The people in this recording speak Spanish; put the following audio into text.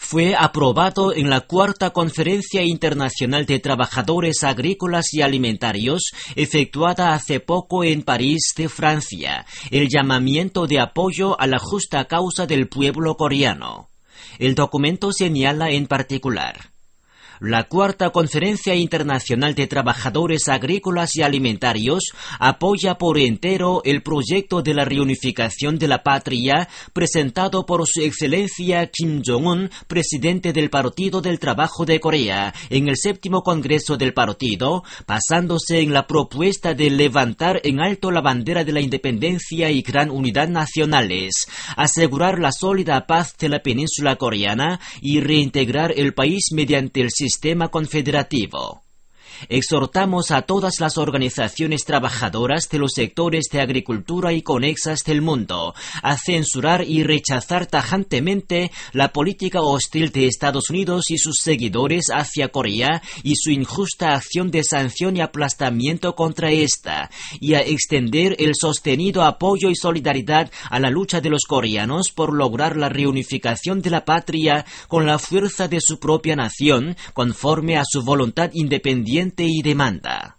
fue aprobado en la Cuarta Conferencia Internacional de Trabajadores Agrícolas y Alimentarios, efectuada hace poco en París, de Francia, el llamamiento de apoyo a la justa causa del pueblo coreano. El documento señala en particular: la Cuarta Conferencia Internacional de Trabajadores Agrícolas y Alimentarios apoya por entero el proyecto de la reunificación de la patria presentado por Su Excelencia Kim Jong-un, presidente del Partido del Trabajo de Corea, en el 7º Congreso del Partido, basándose en la propuesta de levantar en alto la bandera de la independencia y gran unidad nacionales, asegurar la sólida paz de la península coreana y reintegrar el país mediante el sistema confederativo. Exhortamos a todas las organizaciones trabajadoras de los sectores de agricultura y conexas del mundo a censurar y rechazar tajantemente la política hostil de Estados Unidos y sus seguidores hacia Corea y su injusta acción de sanción y aplastamiento contra esta, y a extender el sostenido apoyo y solidaridad a la lucha de los coreanos por lograr la reunificación de la patria con la fuerza de su propia nación, conforme a su voluntad independiente y demanda.